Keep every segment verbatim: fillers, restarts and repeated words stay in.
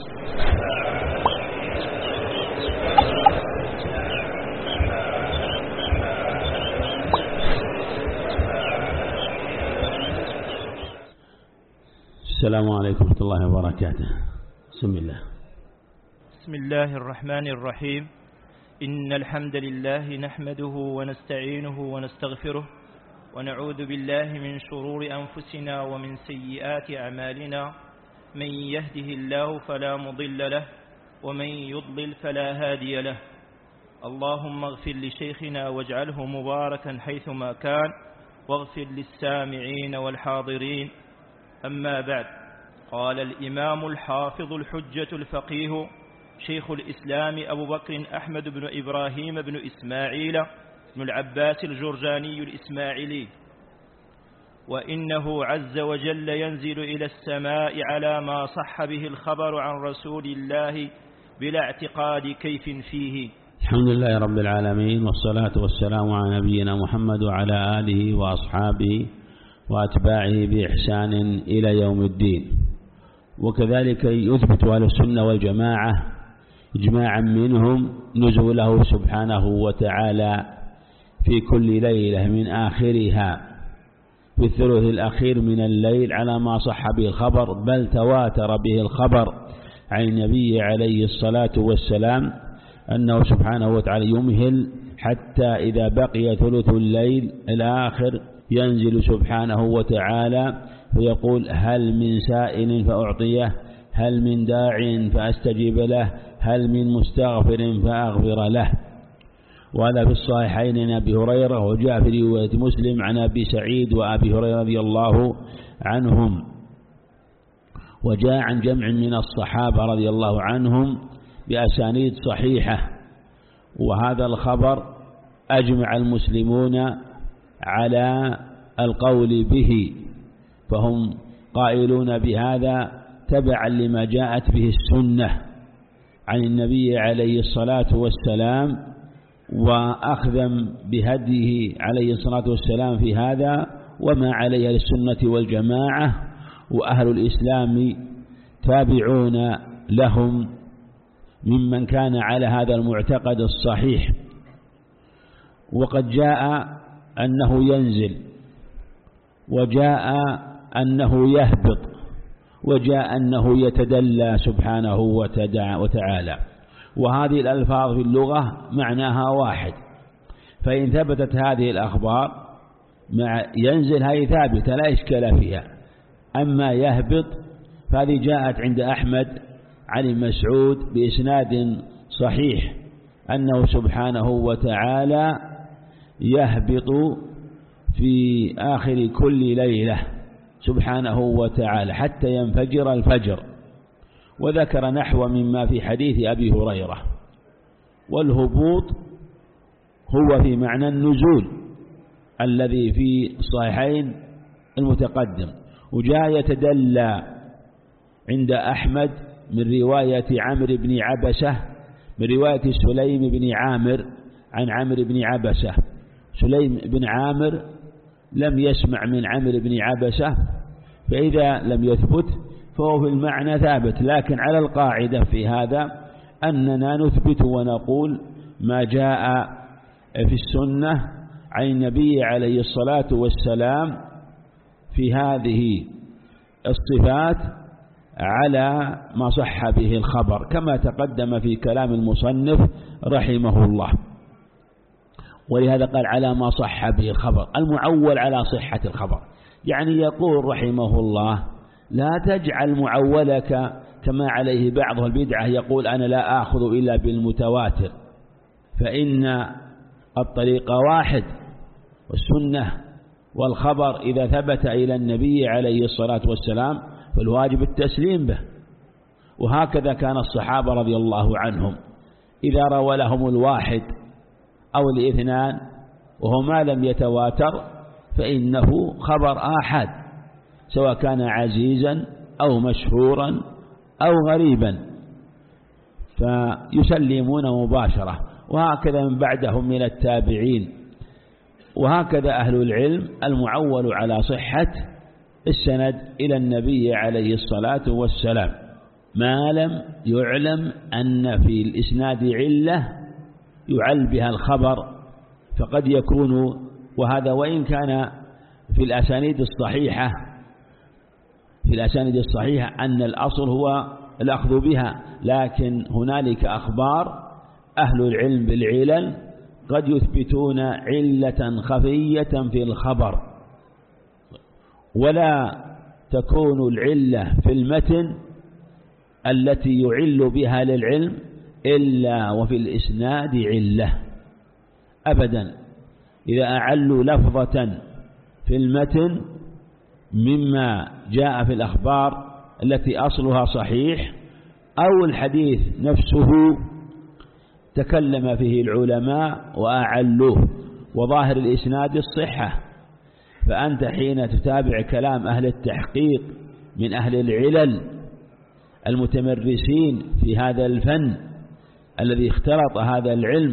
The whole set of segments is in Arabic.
السلام عليكم ورحمة الله وبركاته. بسم الله. بسم الله الرحمن الرحيم. إن الحمد لله نحمده ونستعينه ونستغفره ونعوذ بالله من شرور أنفسنا ومن سيئات أعمالنا. من يهده الله فلا مضل له ومن يضلل فلا هادي له. اللهم اغفر لشيخنا واجعله مباركا حيثما كان، واغفر للسامعين والحاضرين. أما بعد، قال الإمام الحافظ الحجة الفقيه شيخ الإسلام أبو بكر أحمد بن إبراهيم بن إسماعيل بن العباس الجرجاني الإسماعيلي: وإنه عز وجل ينزل إلى السماء على ما صح به الخبر عن رسول الله بلا اعتقاد كيف فيه. الحمد لله رب العالمين، والصلاة والسلام على نبينا محمد وعلى آله وأصحابه وأتباعه بإحسان إلى يوم الدين. وكذلك يثبت أهل السنة والجماعة إجماعا منهم نزوله سبحانه وتعالى في كل ليلة من آخرها في الثلث الأخير من الليل على ما صح به الخبر، بل تواتر به الخبر عن النبي عليه الصلاة والسلام أنه سبحانه وتعالى يمهل حتى إذا بقي ثلث الليل الآخر ينزل سبحانه وتعالى فيقول: هل من سائل فأعطيه، هل من داع فأستجيب له، هل من مستغفر فأغفر له. وهذا في الصحيحين عن أبي هريرة، وجاء في رواية مسلم عن أبي سعيد وأبي هريرة رضي الله عنهم، وجاء عن جمع من الصحابة رضي الله عنهم بأسانيد صحيحة. وهذا الخبر أجمع المسلمون على القول به، فهم قائلون بهذا تبعا لما جاءت به السنة عن النبي عليه الصلاة والسلام، وأخذا بهديه عليه الصلاة والسلام في هذا وما عليه السنة والجماعة، وأهل الإسلام تابعون لهم ممن كان على هذا المعتقد الصحيح. وقد جاء أنه ينزل، وجاء أنه يهبط، وجاء أنه يتدلى سبحانه وتعالى، وهذه الألفاظ في اللغة معناها واحد. فإن ثبتت هذه الأخبار مع ينزل هذه ثابتة لا إشكال فيها. أما يهبط فهذه جاءت عند أحمد عن مسعود بإسناد صحيح أنه سبحانه وتعالى يهبط في آخر كل ليلة سبحانه وتعالى حتى ينفجر الفجر، وذكر نحو مما في حديث أبي هريرة. والهبوط هو في معنى النزول الذي في الصحيحين المتقدم. وجاء يتدلى عند أحمد من رواية عمرو بن عبسة، من رواية سليم بن عامر عن عمرو بن عبسة. سليم بن عامر لم يسمع من عمرو بن عبسة، فإذا لم يثبت فهو في المعنى ثابت. لكن على القاعدة في هذا أننا نثبت ونقول ما جاء في السنة عن النبي عليه الصلاة والسلام في هذه الصفات على ما صح به الخبر، كما تقدم في كلام المصنف رحمه الله. ولهذا قال على ما صح به الخبر، المعول على صحة الخبر. يعني يقول رحمه الله: لا تجعل معولك كما عليه بعض البدعة، يقول أنا لا آخذ إلا بالمتواتر، فإن الطريق واحد، والسنة والخبر إذا ثبت إلى النبي عليه الصلاة والسلام فالواجب التسليم به. وهكذا كان الصحابة رضي الله عنهم إذا روى لهم الواحد أو الاثنان وهما لم يتواتر فإنه خبر آحاد، سواء كان عزيزا أو مشهورا أو غريبا، فيسلمون مباشرة. وهكذا من بعدهم من التابعين. وهكذا أهل العلم المعول على صحة السند إلى النبي عليه الصلاة والسلام. ما لم يعلم أن في الإسناد علة يعل بها الخبر، فقد يكون، وهذا وإن كان في الأسانيد الصحيحة في الأسانيد الصحيحة أن الأصل هو الأخذ بها، لكن هنالك أخبار أهل العلم بالعلل قد يثبتون علة خفية في الخبر، ولا تكون العلة في المتن التي يعل بها للعلم إلا وفي الإسناد علة أبدا. إذا أعلوا لفظة في المتن مما جاء في الأخبار التي أصلها صحيح، أو الحديث نفسه تكلم فيه العلماء وأعلوه وظاهر الإسناد الصحة، فأنت حين تتابع كلام أهل التحقيق من أهل العلل المتمرسين في هذا الفن الذي اختلط هذا العلم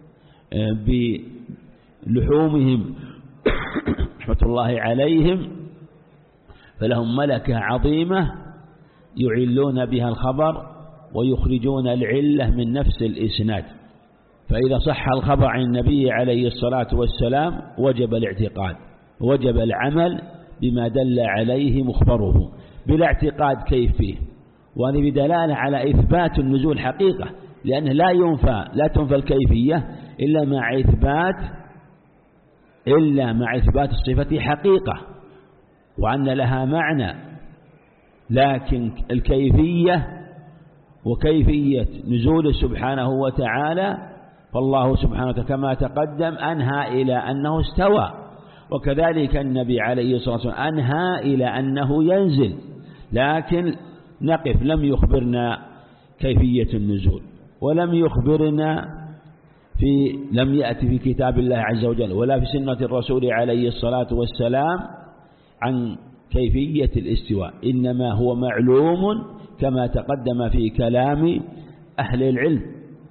بلحومهم رحمة الله عليهم، فلهم ملكة عظيمة يعلون بها الخبر ويخرجون العلة من نفس الإسناد. فإذا صح الخبر عن النبي عليه الصلاة والسلام وجب الاعتقاد، وجب العمل بما دل عليه مخبره بلا اعتقاد كيف فيه، وهذه بدلالة على إثبات النزول حقيقة، لأنه لا ينفى لا تنفى الكيفية إلا مع إثبات إلا مع إثبات الصفة حقيقة وأن لها معنى. لكن الكيفية وكيفية نزول سبحانه وتعالى، فالله سبحانه وتعالى كما تقدم أنهى إلى أنه استوى، وكذلك النبي عليه الصلاة والسلام أنهى إلى أنه ينزل، لكن نقف لم يخبرنا كيفية النزول، ولم يخبرنا في لم يأتي في كتاب الله عز وجل ولا في سنة الرسول عليه الصلاة والسلام عن كيفية الاستواء، إنما هو معلوم كما تقدم في كلام أهل العلم.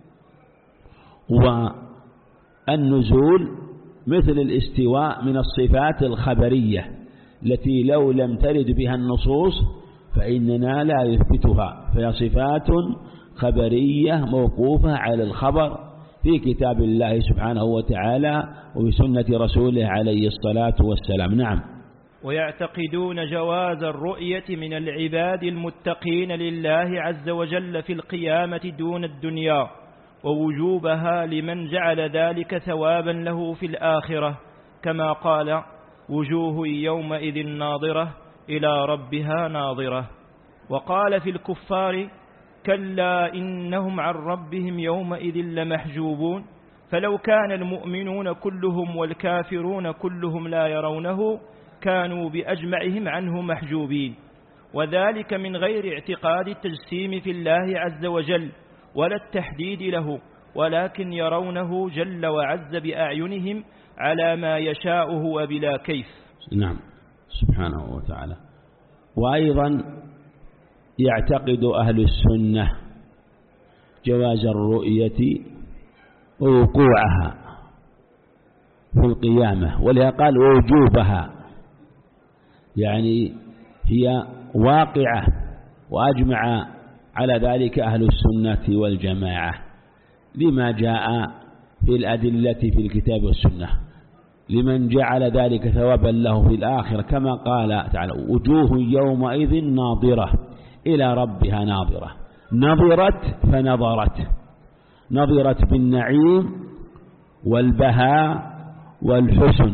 والنزول مثل الاستواء من الصفات الخبرية التي لو لم ترد بها النصوص فإننا لا يثبتها، فهي صفات خبرية موقوفة على الخبر في كتاب الله سبحانه وتعالى وبسنة رسوله عليه الصلاة والسلام. نعم. ويعتقدون جواز الرؤية من العباد المتقين لله عز وجل في القيامة دون الدنيا، ووجوبها لمن جعل ذلك ثوابا له في الآخرة، كما قال: وجوه يومئذ ناظرة إلى ربها ناظرة. وقال في الكفار: كلا إنهم عن ربهم يومئذ لمحجوبون. فلو كان المؤمنون كلهم والكافرون كلهم لا يرونه كانوا بأجمعهم عنه محجوبين، وذلك من غير اعتقاد التجسيم في الله عز وجل ولا التحديد له، ولكن يرونه جل وعز بأعينهم على ما يشاءه وبلا كيف. نعم سبحانه وتعالى. وأيضا يعتقد أهل السنة جواز الرؤية ووقوعها في القيامة، ولذا قال ووجوبها، يعني هي واقعة، وأجمع على ذلك أهل السنة والجماعة لما جاء في الأدلة في الكتاب والسنة، لمن جعل ذلك ثوابا له في الآخرة، كما قال تعالى: وجوه يومئذ ناظرة إلى ربها ناظرة. نظرت فنظرت، نظرت بالنعيم والبهاء والحسن،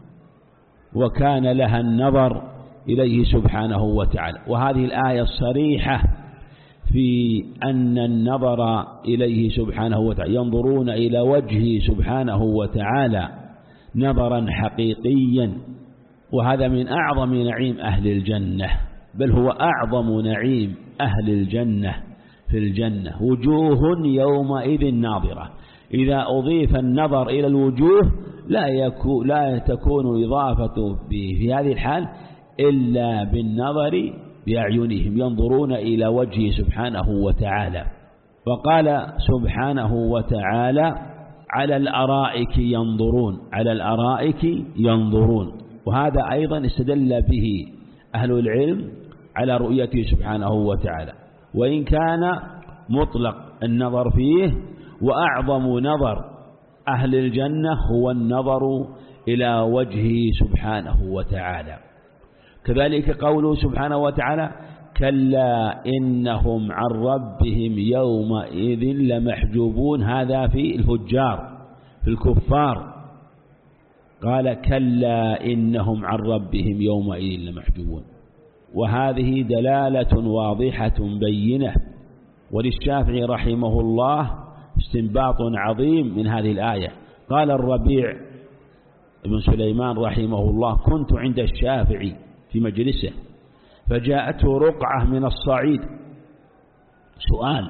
وكان لها النظر إليه سبحانه وتعالى. وهذه الآية الصريحة في أن النظر إليه سبحانه وتعالى، ينظرون إلى وجهه سبحانه وتعالى نظرا حقيقيا، وهذا من أعظم نعيم أهل الجنة، بل هو أعظم نعيم أهل الجنة في الجنة. وجوه يومئذ ناظرة، إذا أضيف النظر إلى الوجوه لا يكون لا تكون إضافة في هذه الحال إلا بالنظر بأعينهم، ينظرون إلى وجهه سبحانه وتعالى. وقال سبحانه وتعالى: على الأرائك ينظرون، على الأرائك ينظرون. وهذا أيضا استدل به أهل العلم على رؤيته سبحانه وتعالى. وإن كان مطلق النظر فيه، وأعظم نظر أهل الجنة هو النظر إلى وجهه سبحانه وتعالى. كذلك قوله سبحانه وتعالى: كلا إنهم عن ربهم يومئذ لمحجوبون. هذا في الفجار، في الكفار، قال: كلا إنهم عن ربهم يومئذ لمحجوبون. وهذه دلالة واضحة بينة. وللشافعي رحمه الله استنباط عظيم من هذه الآية. قال الربيع بن سليمان رحمه الله: كنت عند الشافعي في مجلسه فجاءته رقعة من الصعيد سؤال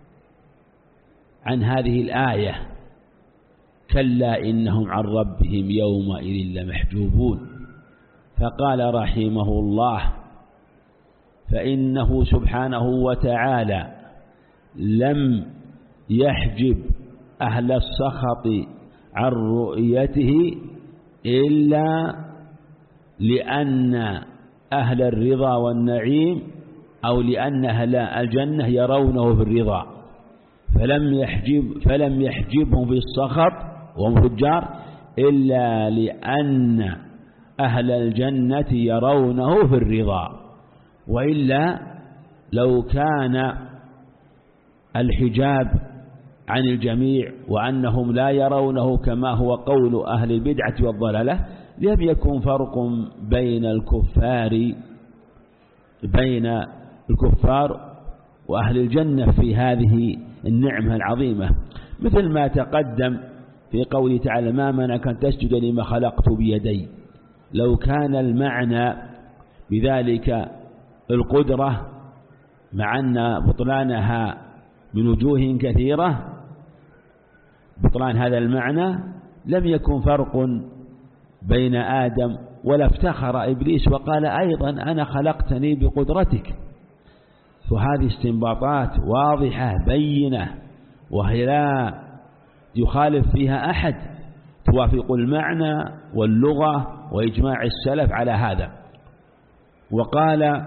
عن هذه الآية: كلا إنهم عن ربهم يومئذ لمحجوبون. فقال رحمه الله: فإنه سبحانه وتعالى لم يحجب أهل السخط عن رؤيته إلا لأن أهل الرضا والنعيم أو لأن أهل الجنة يرونه في الرضا، فلم يحجب فلم يحجبهم في السخط وهم فجار إلا لأن أهل الجنة يرونه في الرضا. وإلا لو كان الحجاب عن الجميع وأنهم لا يرونه كما هو قول أهل البدعة والضلالة، لم يكن فرق بين الكفار بين الكفار وأهل الجنة في هذه النعمة العظيمة، مثل ما تقدم في قوله تعالى: ما منعك أن تسجد لما خلقت بيدي. لو كان المعنى بذلك القدرة، مع أن بطلانها من وجوه كثيرة، بطلان هذا المعنى، لم يكن فرق بين آدم، ولا افتخر إبليس وقال أيضا: أنا خلقتني بقدرتك. فهذه استنباطات واضحة بينة، وهي لا يخالف فيها أحد، توافق المعنى واللغة وإجماع السلف على هذا. وقال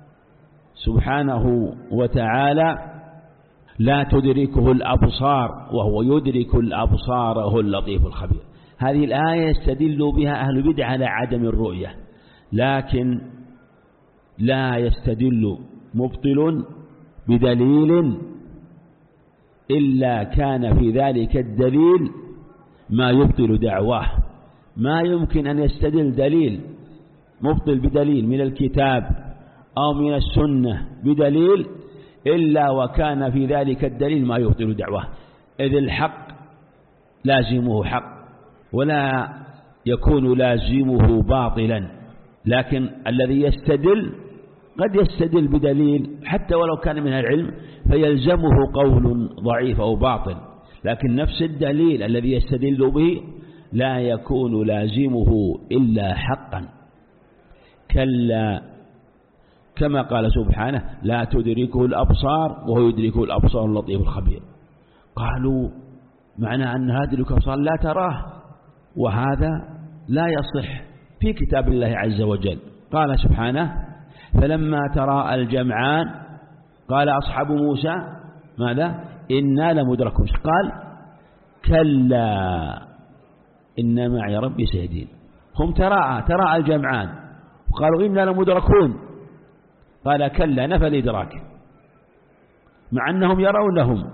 سبحانه وتعالى: لا تدركه الأبصار وهو يدرك الأبصار وهو اللطيف الخبير. هذه الآية يستدل بها أهل البدع على عدم الرؤية، لكن لا يستدل مبطل بدليل إلا كان في ذلك الدليل ما يبطل دعواه. ما يمكن أن يستدل دليل مبطل بدليل من الكتاب أو من السنة بدليل إلا وكان في ذلك الدليل ما يبطل دعواه، إذ الحق لازمه حق ولا يكون لازمه باطلا. لكن الذي يستدل قد يستدل بدليل حتى ولو كان من العلم فيلزمه قول ضعيف أو باطل، لكن نفس الدليل الذي يستدل به لا يكون لازمه إلا حقا. كلا، كما قال سبحانه: لا تدركه الأبصار وهو يدركه الأبصار اللطيف الخبير. قالوا معنى أن هذه الأبصار لا تراه، وهذا لا يصح في كتاب الله عز وجل. قال سبحانه: فلما تراءى الجمعان قال أصحاب موسى ماذا؟ إنا لمدركون. قال: كلا إن معي ربي سيهدين. هم تراءى تراءى الجمعان وقالوا إنا لمدركون، قال: كلا نفى الإدراك، مع أنهم يرونهم،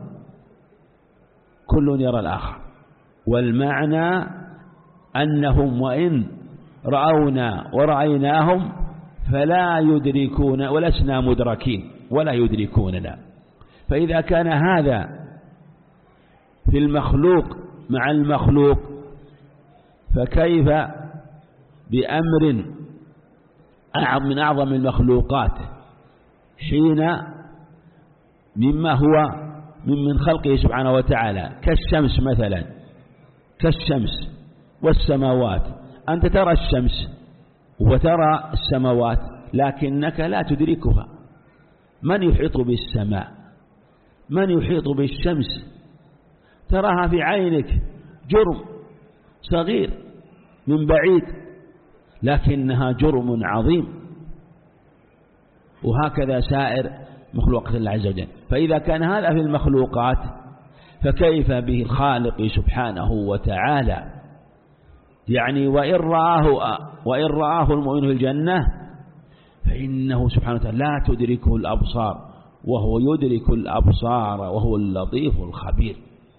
كل يرى الآخر. والمعنى أنهم وإن رأونا ورأيناهم فلا يدركون ولسنا مدركين ولا يدركوننا. فإذا كان هذا في المخلوق مع المخلوق، فكيف بأمر أعظم من أعظم المخلوقات، حين مما هو من خلقه سبحانه وتعالى، كالشمس مثلا، كالشمس والسماوات. أنت ترى الشمس وترى السماوات لكنك لا تدركها. من يحيط بالسماء؟ من يحيط بالشمس؟ تراها في عينك جرم صغير من بعيد، لكنها جرم عظيم. وهكذا سائر مخلوقات الله عز وجل. فإذا كان هذا في المخلوقات فكيف به الخالق سبحانه وتعالى؟ يعني وإن رآه, وإن رآه المؤمن في الجنة فإنه سبحانه وتعالى لا تدركه الأبصار وهو يدرك الأبصار وهو اللطيف الخبير.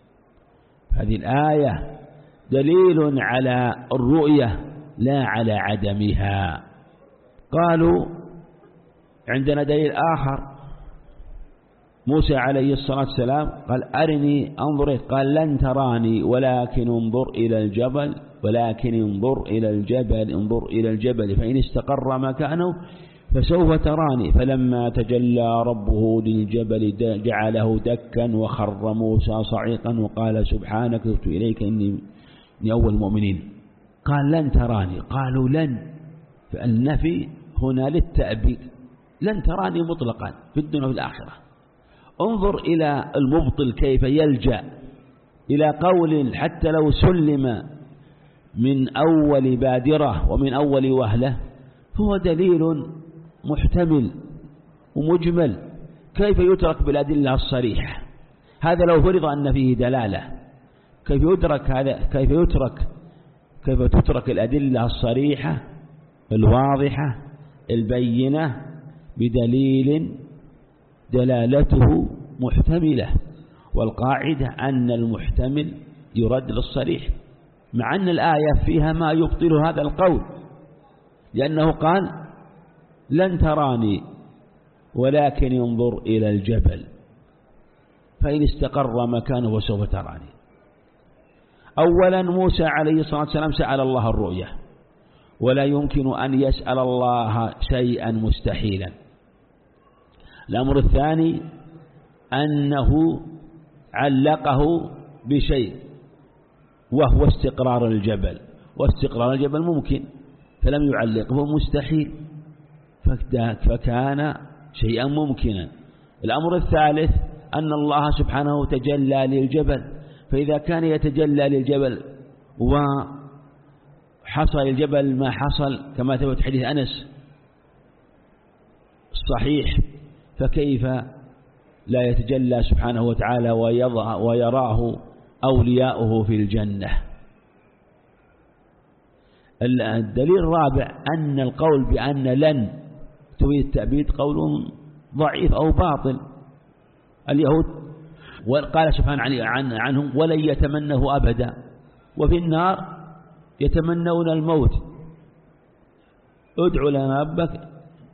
هذه الآية دليل على الرؤية لا على عدمها. قالوا عندنا دليل آخر، موسى عليه الصلاة والسلام قال أرني أنظر، قال لن تراني ولكن انظر إلى الجبل ولكن انظر إلى الجبل انظر إلى الجبل فإن استقر مكانه فسوف تراني. فلما تجلى ربه للجبل جعله دكا وخر موسى صعيقا وقال سبحانك تبت إليك إني من أول المؤمنين. قال لن تراني، قالوا لن، فالنفي هنا للتأبيد، لن تراني مطلقا في الدنيا وفي الآخرة. انظر إلى المبطل كيف يلجأ إلى قول حتى لو سلم من أول بادرة ومن أول وهلة هو دليل محتمل ومجمل، كيف يترك بالأدلة الصريحة؟ هذا لو فرض أن فيه دلالة، كيف يترك هذا؟ كيف يترك كيف تترك الأدلة الصريحة الواضحة البينة بدليل دلالته محتملة؟ والقاعدة أن المحتمل يرد للصريح، مع أن الآية فيها ما يبطل هذا القول، لأنه قال لن تراني ولكن انظر إلى الجبل فإن استقر مكانه وسوف تراني. أولا موسى عليه الصلاة والسلام سأل الله الرؤية، ولا يمكن أن يسأل الله شيئا مستحيلا. الأمر الثاني أنه علقه بشيء وهو استقرار الجبل، واستقرار الجبل ممكن فلم يعلقه مستحيل، فكان شيئا ممكنا. الأمر الثالث أن الله سبحانه تجلى للجبل، فإذا كان يتجلى للجبل وحصل الجبل ما حصل كما ثبت حديث أنس الصحيح، فكيف لا يتجلى سبحانه وتعالى ويراه أولياؤه في الجنة؟ الدليل الرابع أن القول بأن لن تريد التأبيد قول ضعيف أو باطل. اليهود وقال سبحانه عن عنهم ولن يتمنه أبدا، وفي النار يتمنون الموت. ادعوا لنا ربك،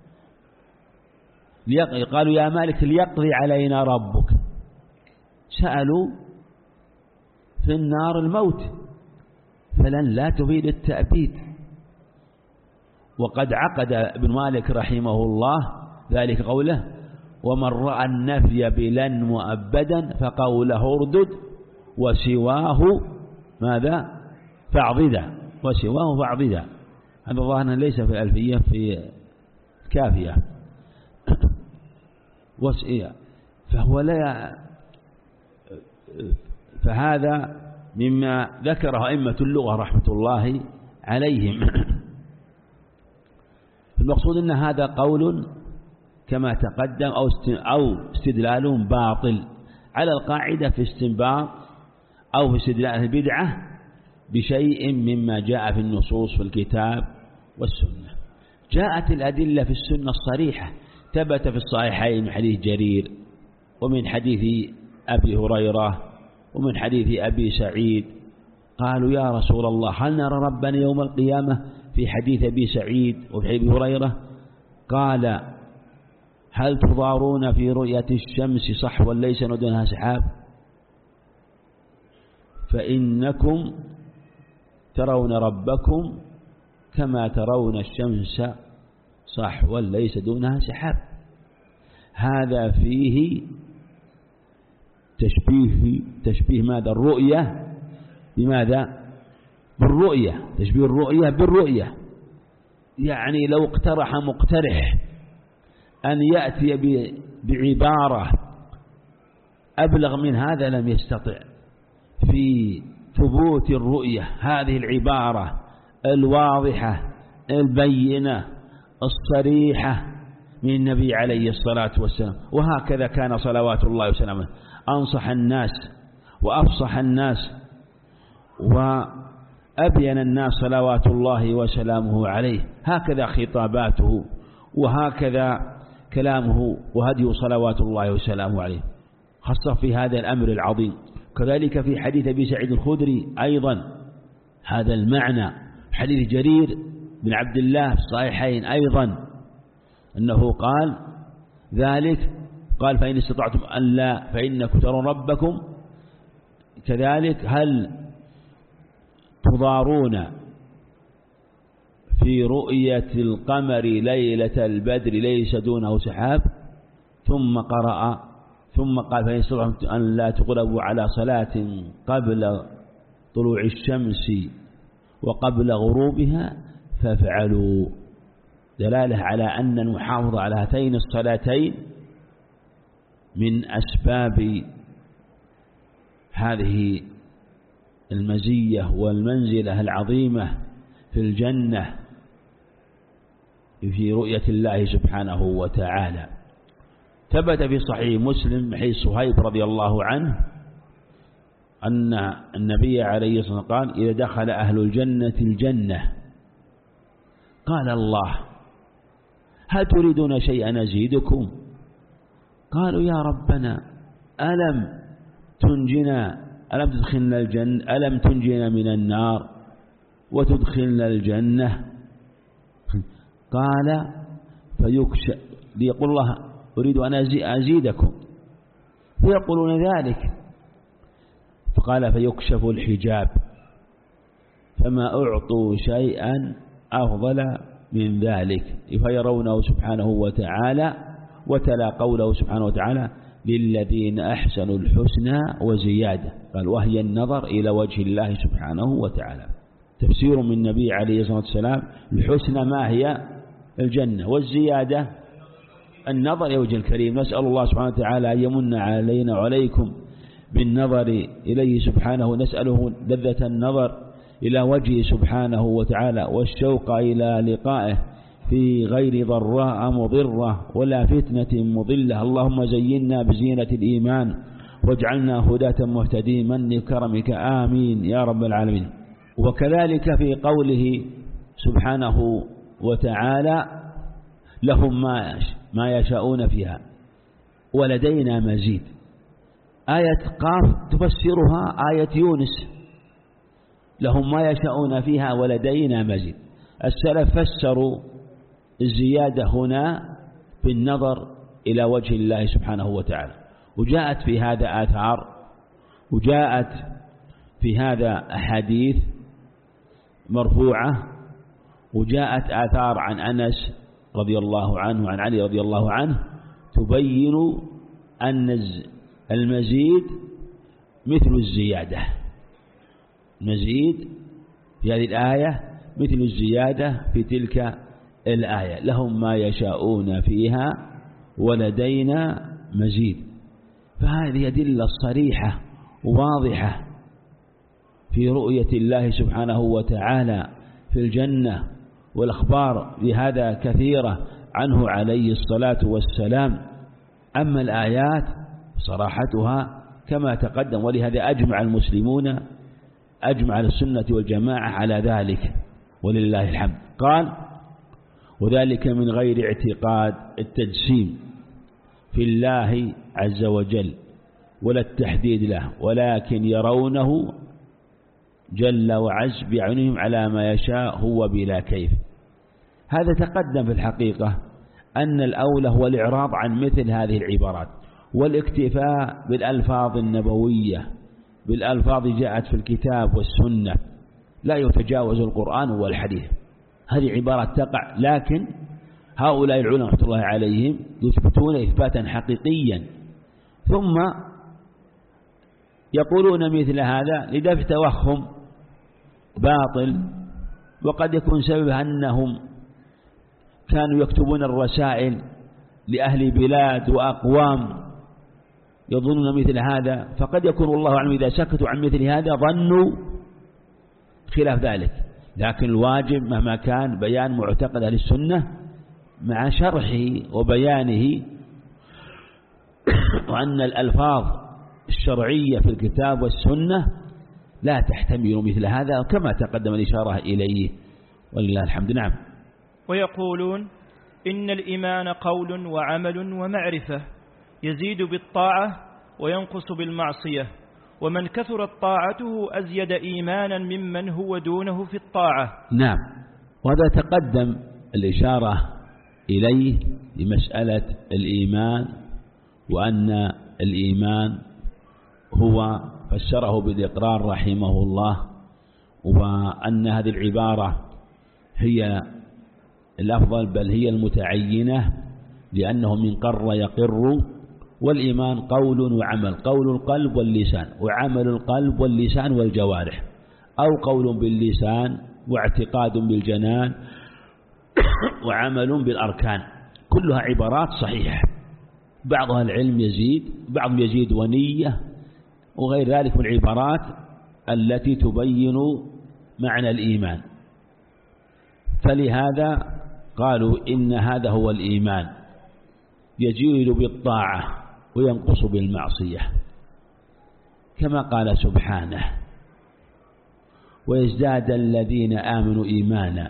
قالوا يا مالك ليقضي علينا ربك، سألوا في النار الموت، فلن لا تفيد التأبيد. وقد عقد ابن مالك رحمه الله ذلك قوله ومن رأى النفي بلن مؤبدا فقوله اردد وسواه ماذا فاعضدا، وسواه فاعضدا. هذا ظاهرا ليس في الألفية، في كافية وسئية، فهو لا فهذا مما ذكره أئمة اللغة رحمة الله عليهم. المقصود أن هذا قول كما تقدم أو أو استدلال باطل على القاعدة في استنباط أو في استدلال البدعة بشيء مما جاء في النصوص في الكتاب والسنة. جاءت الأدلة في السنة الصريحة، ثبت في الصحيحين من حديث جرير ومن حديث أبي هريرة ومن حديث أبي سعيد. قالوا يا رسول الله هل نرى ربنا يوم القيامة؟ في حديث أبي سعيد وفي أبي هريرة قال هل تضارون في رؤية الشمس صحوا ليس دونها سحاب؟ فإنكم ترون ربكم كما ترون الشمس صحوا ليس دونها سحاب. هذا فيه تشبيه تشبيه ماذا؟ الرؤية بماذا؟ بالرؤية، تشبيه الرؤية بالرؤية. يعني لو اقترح مقترح أن يأتي بعبارة أبلغ من هذا لم يستطع في ثبوت الرؤية. هذه العبارة الواضحة البينة الصريحة من النبي عليه الصلاة والسلام. وهكذا كان صلوات الله وسلامه أنصح الناس وأفصح الناس وأبين الناس صلوات الله وسلامه عليه. هكذا خطاباته وهكذا كلامه وهدي صلوات الله وسلامه عليه، خاصة في هذا الأمر العظيم. كذلك في حديث أبي سعيد الخدري أيضا هذا المعنى، حديث جرير بن عبد الله في الصحيحين أيضا أنه قال ذلك، قال فإن استطعتم أن لا فإنكم ترون ربكم كذلك هل تضارون في رؤية القمر ليلة البدر ليس دونه سحاب، ثم قرأ ثم قال فإن استطعتم أن لا تغلبوا على صلاة قبل طلوع الشمس وقبل غروبها فافعلوا، دلالة على أن المحافظة على هاتين الصلاتين من أسباب هذه المزية والمنزلة العظيمة في الجنة في رؤية الله سبحانه وتعالى. ثبت في صحيح مسلم حديث صهيب رضي الله عنه أن النبي عليه الصلاة والسلام قال إذا دخل أهل الجنة الجنة قال الله هل تريدون شيئا أزيدكم؟ قالوا يا ربنا ألم تنجنا ألم تدخلنا الجنة ألم تنجنا من النار وتدخلنا الجنة؟ قال فيكشف ليقول الله أريد أن أزيدكم فيقولون ذلك، فقال فيكشف الحجاب فما أعطوا شيئا أفضل من ذلك فيرونه سبحانه وتعالى. وتلا قوله سبحانه وتعالى للذين أحسنوا الحسنى وزيادة، قال وهي النظر إلى وجه الله سبحانه وتعالى. تفسير من النبي عليه الصلاة والسلام الحسنى ما هي؟ الجنة، والزيادة النظر إلى وجه الكريم. نسأل الله سبحانه وتعالى أن يمن علينا وعليكم بالنظر إليه سبحانه، نسأله لذة النظر إلى وجهه سبحانه وتعالى والشوق إلى لقائه في غير ضراء مضرة ولا فتنة مضلة. اللهم زينا بزينة الإيمان واجعلنا هداة مهتدين من كرمك آمين يا رب العالمين. وكذلك في قوله سبحانه وتعالى لهم ما يشاءون فيها ولدينا مزيد. آية قاف تفسرها آية يونس لهم ما يشاءون فيها ولدينا مزيد. السلف فسروا الزيادة هنا بالنظر إلى وجه الله سبحانه وتعالى، وجاءت في هذا آثار وجاءت في هذا أحاديث مرفوعة، وجاءت آثار عن أنس رضي الله عنه وعن علي رضي الله عنه تبين أن المزيد مثل الزيادة. مزيد في هذه الآية مثل الزيادة في تلك الآية، لهم ما يشاءون فيها ولدينا مزيد. فهذه أدلة صريحة واضحة في رؤية الله سبحانه وتعالى في الجنة، والأخبار بهذا كثيرة عنه عليه الصلاة والسلام. أما الآيات صراحتها كما تقدم، ولهذا أجمع المسلمون أجمع السنة والجماعة على ذلك ولله الحمد. قال وذلك من غير اعتقاد التجسيم في الله عز وجل ولا التحديد له، ولكن يرونه جل وعز بعينهم على ما يشاء هو بلا كيف. هذا تقدم في الحقيقة أن الأولى هو الإعراض عن مثل هذه العبارات والاكتفاء بالألفاظ النبوية، بالألفاظ جاءت في الكتاب والسنة، لا يتجاوز القرآن والحديث. هذه عبارات تقع، لكن هؤلاء العلماء رحمة الله عليهم يثبتون إثباتا حقيقيا ثم يقولون مثل هذا لدفع توهم باطل، وقد يكون سبب أنهم كانوا يكتبون الرسائل لأهل بلاد وأقوام يظنون مثل هذا، فقد يكون الله أعلم إذا سكتوا عن مثل هذا ظنوا خلاف ذلك. لكن الواجب مهما كان بيان معتقد أهل السنة مع شرحه وبيانه وأن الألفاظ الشرعية في الكتاب والسنة لا تحتمل مثل هذا كما تقدم الإشارة إليه ولله الحمد. نعم. ويقولون إن الإيمان قول وعمل ومعرفة يزيد بالطاعة وينقص بالمعصية، ومن كثرت طاعته أزيد إيمانا ممن هو دونه في الطاعة. نعم. وهذا تقدم الإشارة إليه لمسألة الإيمان، وأن الإيمان هو فسره بالإقرار رحمه الله، وأن هذه العبارة هي الأفضل بل هي المتعينة، لأنه من قر يقر، والإيمان قول وعمل، قول القلب واللسان، وعمل القلب واللسان والجوارح، أو قول باللسان واعتقاد بالجنان وعمل بالأركان، كلها عبارات صحيحة. بعضها العلم يزيد، بعض يزيد ونية، وغير ذلك من العبارات التي تبين معنى الإيمان. فلهذا قالوا إن هذا هو الإيمان، يزيد بالطاعة وينقص بالمعصية، كما قال سبحانه: ويزداد الذين آمنوا إيمانا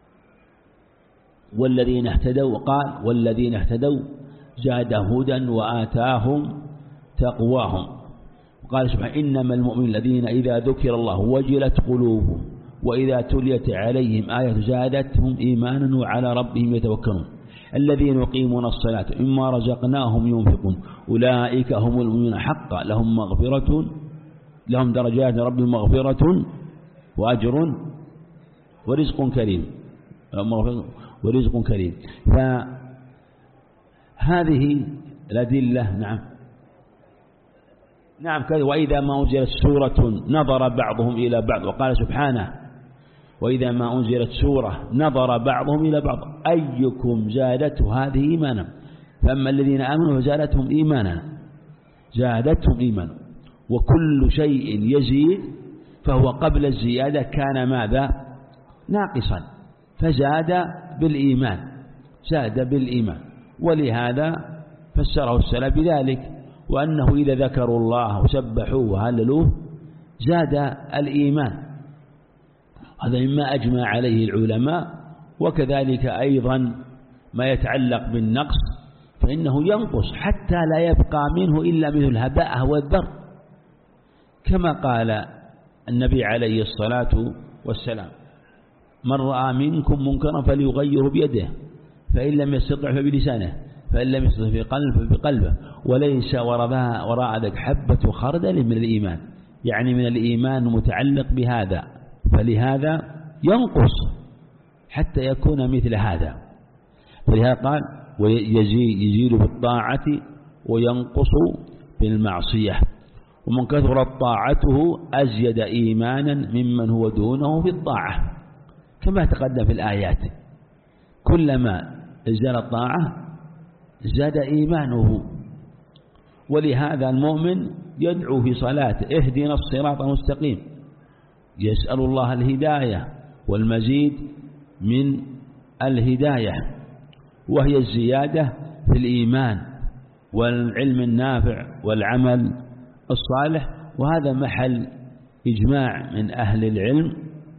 والذين اهتدوا، قال والذين اهتدوا زاد هدى وآتاهم تقواهم. قال سبحانه: إنما المؤمنون الذين إذا ذكر الله وجلت قلوبهم وإذا تليت عليهم آية زادتهم إيمانا وعلى ربهم يتوكلون الذين يقيمون الصلاة مما رزقناهم ينفقون أولئك هم المؤمنون حقا لهم مغفرة لهم درجات ربهم مغفرة وأجر ورزق كريم ورزق كريم. فهذه الأدلة. نعم نعم كذا. وإذا ما أنزلت سورة نظر بعضهم إلى بعض، وقال سبحانه: وإذا ما أنزلت سورة نظر بعضهم إلى بعض أيكم زادته هذه إيمانا، فأما الذين آمنوا فزادتهم إيمانا زادتهم إيمانا. وكل شيء يزيد فهو قبل الزيادة كان ماذا؟ ناقصا، فزاد بالإيمان، زاد بالإيمان. ولهذا فسره السلف بذلك، وأنه إذا ذكروا الله وسبحوه وهللوه زاد الإيمان. هذا مما أجمع عليه العلماء. وكذلك أيضا ما يتعلق بالنقص فإنه ينقص حتى لا يبقى منه إلا مثل الهباء والذر، كما قال النبي عليه الصلاة والسلام: من رأى منكم منكرا فليغيره بيده، فإن لم يستطع فبلسانه، فإن لم يستطع في قلبه فبقلبه، وليس وراء ذلك حبة خردل من الإيمان، يعني من الإيمان متعلق بهذا، فلهذا ينقص حتى يكون مثل هذا. فلهذا قال: ويزيد بالطاعة وينقص بالمعصية، ومن كثرت طاعته أزيد إيمانا ممن هو دونه في الطاعة، كما تقدم في الآيات. كلما ازداد الطاعة زاد إيمانه. ولهذا المؤمن يدعو في صلاته: اهدنا الصراط المستقيم، يسأل الله الهداية والمزيد من الهداية، وهي الزيادة في الإيمان والعلم النافع والعمل الصالح. وهذا محل إجماع من أهل العلم.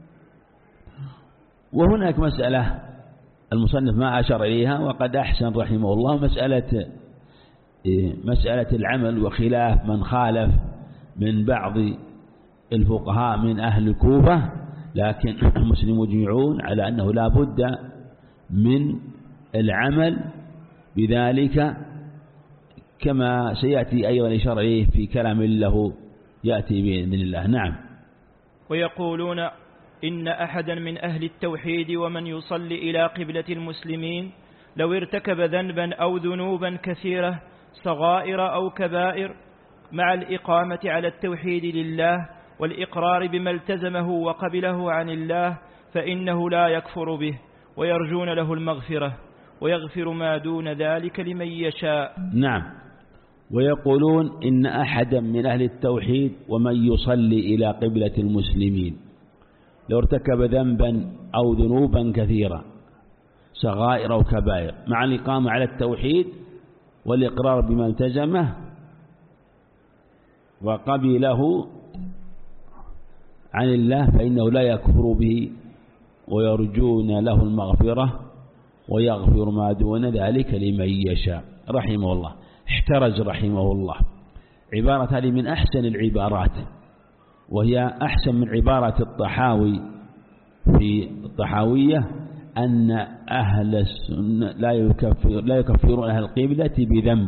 وهناك مسألة المصنف ما أشار إليها وقد أحسن رحمه الله، مسألة مسألة العمل، وخلاف من خالف من بعض الفقهاء من أهل الكوفة، لكن المسلمون مجمعون على أنه لا بد من العمل بذلك، كما سيأتي أيضا إشارة إليه في كلام له يأتي بإذن الله. نعم. ويقولون إن أحدا من أهل التوحيد ومن يصلي إلى قبلة المسلمين لو ارتكب ذنبا أو ذنوبا كثيرة صغائر أو كبائر مع الإقامة على التوحيد لله والإقرار بما التزمه وقبله عن الله فإنه لا يكفر به، ويرجون له المغفرة، ويغفر ما دون ذلك لمن يشاء. نعم. ويقولون إن أحدا من أهل التوحيد ومن يصلي إلى قبلة المسلمين لو ارتكب ذنبا أو ذنوبا كثيرة صغائر أو كبائر، مع الإقامة على التوحيد والإقرار بما التزمه وقبله عن الله فإنه لا يكفر به، ويرجون له المغفرة ويغفر ما دون ذلك لمن يشاء. رحمه الله. احترز رحمه الله. عبارة هذه من أحسن العبارات، وهي أحسن من عبارة الطحاوي في الطحاوية أن أهل السنة لا يكفر لا يكفرون أهل القبلة بذنب،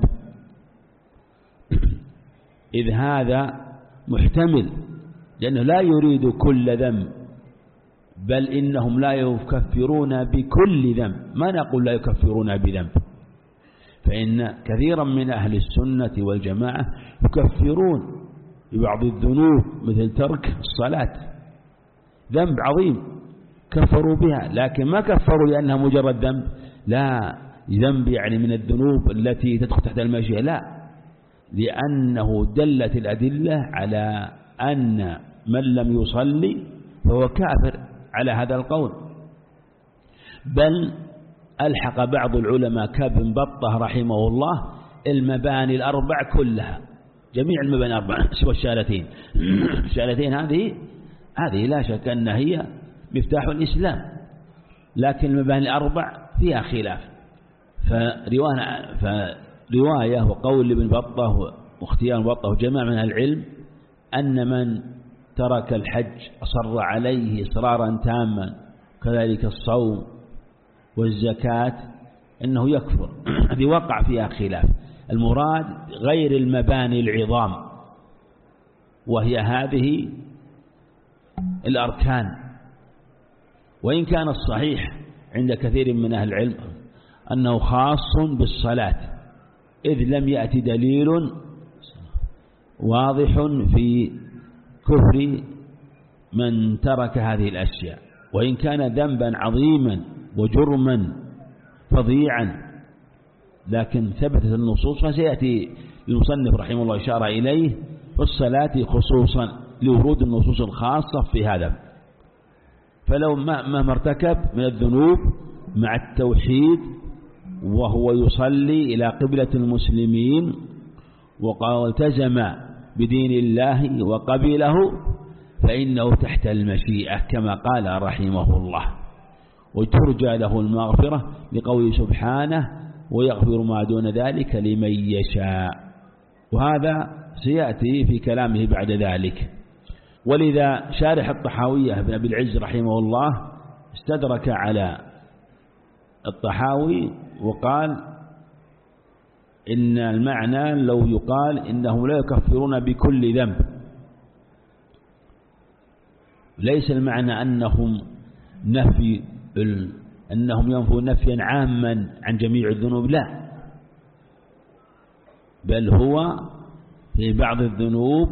إذ هذا محتمل، لأنه لا يريد كل ذنب، بل إنهم لا يكفرون بكل ذنب، ما نقول لا يكفرون بذنب، فإن كثيرا من أهل السنة والجماعة يكفرون ببعض الذنوب مثل ترك الصلاة، ذنب عظيم كفروا بها، لكن ما كفروا لأنها مجرد ذنب، لا ذنب يعني من الذنوب التي تدخل تحت المشيئة، لا، لأنه دلت الأدلة على أن من لم يصلي فهو كافر على هذا القول. بل ألحق بعض العلماء كابن بطة رحمه الله المباني الأربع كلها، جميع المباني الأربع سوى الشهادتين. الشهادتين هذه هذه لا شك أن هي مفتاح الإسلام، لكن المباني الأربع فيها خلاف، فرواية, فرواية وقول ابن بطة واختيار بطة وجماعة من العلم أن من ترك الحج أصر عليه إصرارا تاما، كذلك الصوم والزكاة، أنه يكفر. هذه وقع فيها خلاف. المراد غير المباني العظام، وهي هذه الأركان. وإن كان الصحيح عند كثير من أهل العلم أنه خاص بالصلاة، إذ لم يأتي دليل واضح في كفر من ترك هذه الأشياء، وإن كان ذنبا عظيما وجرما فظيعا، لكن ثبتت النصوص، فسيأتي المصنف رحمه الله إشارة إليه في الصلاة خصوصا لورود النصوص الخاصة في هذا. فلو ما ارتكب من الذنوب مع التوحيد وهو يصلي إلى قبلة المسلمين والتزم بدين الله وقبله، فإنه تحت المشيئة كما قال رحمه الله، وترجى له المغفرة لقوله سبحانه ويغفر ما دون ذلك لمن يشاء، وهذا سيأتي في كلامه بعد ذلك. ولذا شارح الطحاوية ابن أبي العز رحمه الله استدرك على الطحاوي وقال إن المعنى لو يقال إنهم لا يكفرون بكل ذنب، ليس المعنى أنهم نفي أنهم ينفون نفيا عاما عن جميع الذنوب، لا، بل هو في بعض الذنوب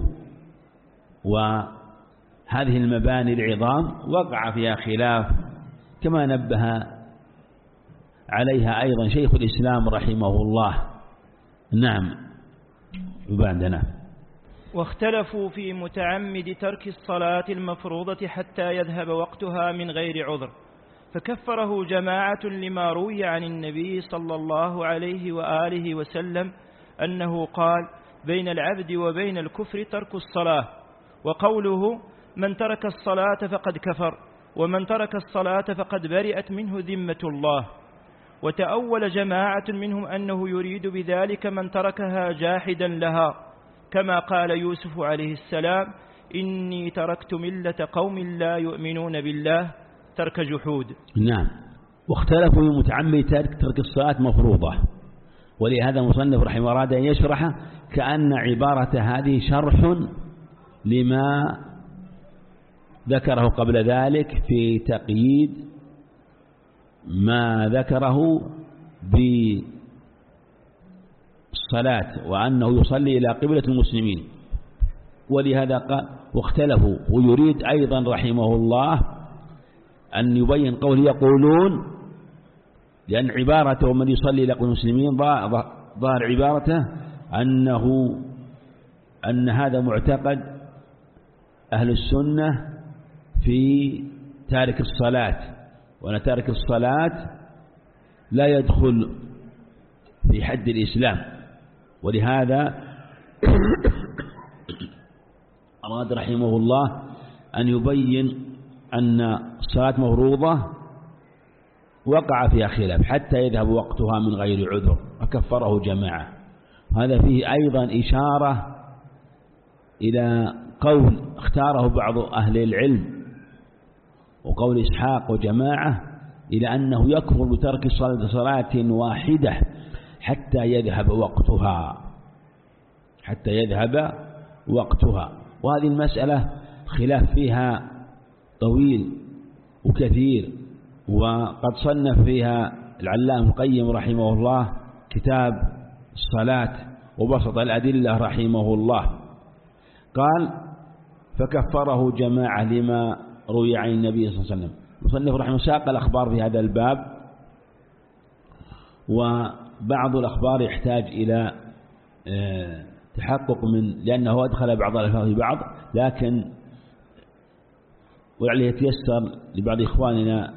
وهذه المباني العظام وقع فيها خلاف، كما نبه عليها أيضا شيخ الإسلام رحمه الله. نعم. وبعدنا واختلفوا في متعمد ترك الصلاة المفروضة حتى يذهب وقتها من غير عذر، فكفره جماعة لما روي عن النبي صلى الله عليه وآله وسلم أنه قال بين العبد وبين الكفر ترك الصلاة، وقوله من ترك الصلاة فقد كفر، ومن ترك الصلاة فقد برئت منه ذمة الله. وتأول جماعة منهم أنه يريد بذلك من تركها جاحدا لها، كما قال يوسف عليه السلام إني تركت ملة قوم لا يؤمنون بالله، ترك جحود. نعم. واختلفوا في متعمد ترك ترك الصلاة مفروضة، ولهذا المصنف رحمه الله أراد أن يشرح كأن عبارة هذه شرح لما ذكره قبل ذلك في تقييد ما ذكره بالصلاة وأنه يصلي إلى قبلة المسلمين. ولهذا قال واختلفوا، ويريد أيضا رحمه الله أن يبين قول يقولون، لأن عبارته من يصلي إلى قبلة المسلمين ظاهر عبارته أنه أن هذا معتقد أهل السنة في تارك الصلاة، وأن تارك الصلاة لا يدخل في حد الإسلام. ولهذا أراد رحمه الله أن يبين أن الصلاة مفروضة وقع فيها خلاف حتى يذهب وقتها من غير عذر، فكفره جماعة. هذا فيه أيضا إشارة إلى قول اختاره بعض أهل العلم وقول إسحاق وجماعة إلى أنه يكفر بترك صلاة واحدة حتى يذهب وقتها حتى يذهب وقتها. وهذه المسألة خلاف فيها طويل وكثير، وقد صنف فيها العلامة القيم رحمه الله كتاب الصلاة وبسط الأدلة رحمه الله. قال فكفره جماعة لما روي عن النبي صلى الله عليه وسلم. مصنف رحمه ساق الأخبار في هذا الباب، وبعض الأخبار يحتاج إلى تحقق من لأنه أدخل بعض الألفاظ في بعض، لكن ولعله يتيسر لبعض إخواننا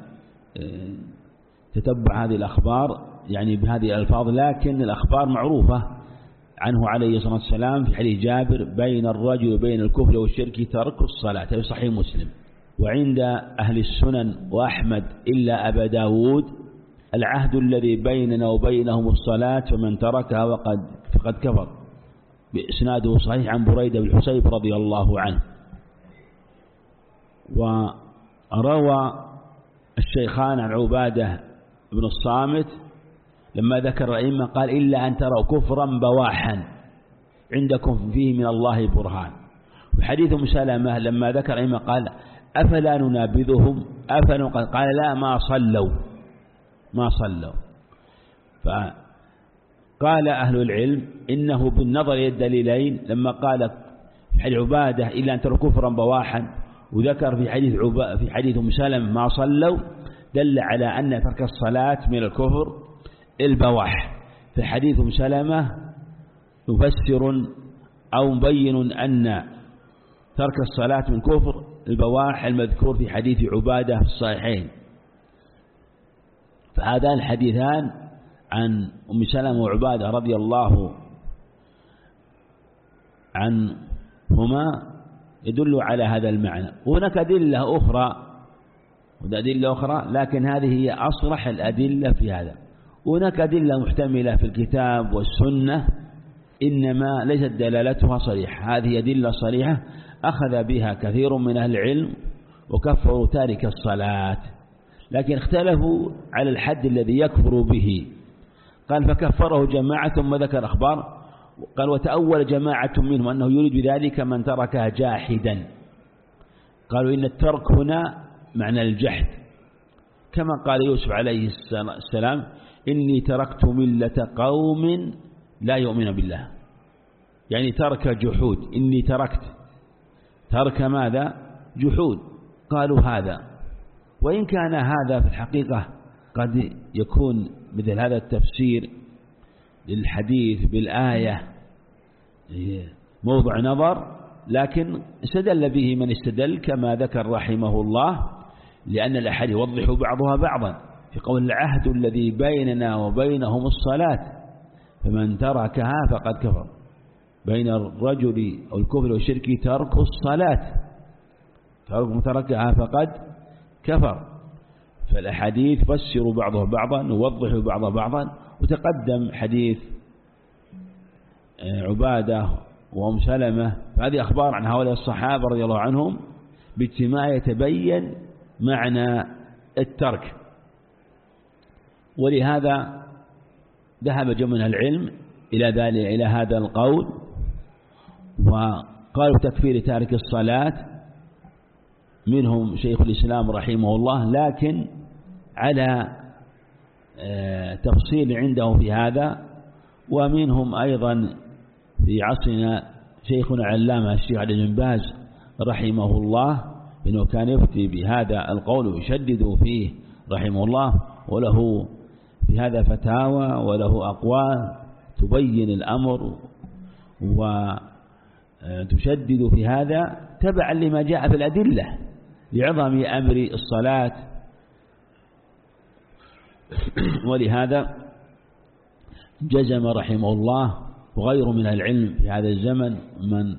تتبع هذه الأخبار يعني بهذه الألفاظ. لكن الأخبار معروفة عنه عليه الصلاة والسلام في حديث جابر: بين الرجل وبين الكفر والشرك ترك الصلاة، في صحيح مسلم. وعند أهل السنن وأحمد إلا أبا داود: العهد الذي بيننا وبينهم الصلاة فمن تركها وقد فقد كفر، بإسناده صحيح عن بريدة بن الحصيب رضي الله عنه. وروى الشيخان عن عبادة بن الصامت لما ذكر الأئمة قال: إلا أن تروا كفرا بواحا عندكم فيه من الله برهان. وحديث أم سلمة لما ذكر الأئمة قال: أفلا ننابذهم أفلا، قال: لا ما صلوا ما صلوا. فقال أهل العلم إنه بالنظر إلى الدليلين لما قال في حديث عبادة إلا أن تروا كفرا بواحا، وذكر في حديث عبا في حديث أم سلمة ما صلوا، دل على أن ترك الصلاة من الكفر البواح. في حديث أم سلمة مفسر أو مبين أن ترك الصلاة من كفر البواح المذكور في حديث عبادة في الصحيحين. فهذان الحديثان عن أم سلمة وعبادة رضي الله عنهما يدل على هذا المعنى. وهناك أدلة أخرى وأدلة أخرى لكن هذه هي أصرح الأدلة في هذا. وهناك أدلة محتملة في الكتاب والسنة إنما ليست دلالتها صريحة. هذه أدلة صريحة أخذ بها كثير من أهل العلم وكفروا تارك الصلاة، لكن اختلفوا على الحد الذي يكفر به. قال فكفره جماعة ثم ذكر أخبار. قال وتأول جماعة منهم أنه يريد بذلك من تركها جاحدا. قالوا إن الترك هنا معنى الجحد، كما قال يوسف عليه السلام: إني تركت ملة قوم لا يؤمن بالله، يعني ترك جحود. إني تركت ترك ماذا؟ جحود. قالوا هذا، وإن كان هذا في الحقيقة قد يكون مثل هذا التفسير للحديث بالآية موضع نظر، لكن استدل به من استدل كما ذكر رحمه الله، لأن الأحاديث يوضح بعضها بعضا في قول العهد الذي بيننا وبينهم الصلاة فمن تركها فقد كفر. بين الرجل أو الكفر والشرك ترك الصلاة، ترك تركها فقد كفر. فالأحاديث فسروا بعضها بعضا ووضحوا بعضها بعضا. وتقدم حديث عبادة وأم سلمة، هذه أخبار عن هؤلاء الصحابة رضي الله عنهم باجتماع يتبين معنى الترك. ولهذا ذهب جمع من العلم إلى ذلك إلى هذا القول، وقالوا تكفير تارك الصلاة، منهم شيخ الإسلام رحمه الله، لكن على تفصيل عنده في هذا. ومنهم أيضا في عصرنا شيخنا علامة الشيخ علي بن باز رحمه الله، إنه كان يفتي بهذا القول ويشدد فيه رحمه الله، وله في هذا فتاوى وله أقوال تبين الأمر وتشدد في هذا تبعا لما جاء في الأدلة لعظم أمر الصلاة ولهذا جزم رحمه الله وغيره من العلم في هذا الزمن من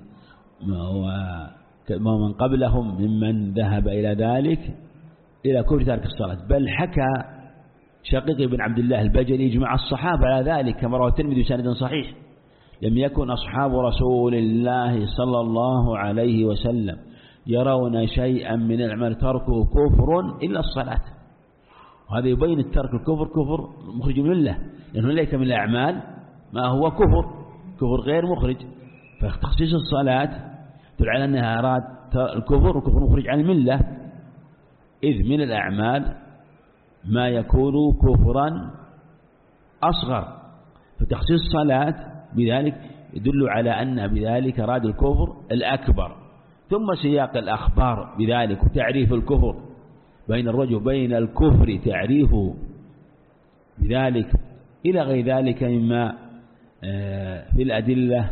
ومن قبلهم ممن ذهب إلى ذلك إلى كفر تارك الصلاة. بل حكى شقيق بن عبد الله البجلي يجمع الصحابة على ذلك كما رواه الترمذي بسند صحيح: لم يكن أصحاب رسول الله صلى الله عليه وسلم يرون شيئا من الأعمال تركه كفر إلا الصلاة. وهذا يبين الترك الكفر كفر مخرج من الله، لأنه ليس من الأعمال ما هو كفر كفر غير مخرج. فتخصيص الصلاة تدل على أنها أراد الكفر وكفر مخرج عن الملة، إذ من الأعمال ما يكون كفرا أصغر، فتخصيص الصلاة بذلك يدل على أن بذلك أراد الكفر الأكبر. ثم سياق الأخبار بذلك وتعريف الكفر بين الرجل وبين الكفر تعريفه بذلك إلى غير ذلك مما في الأدلة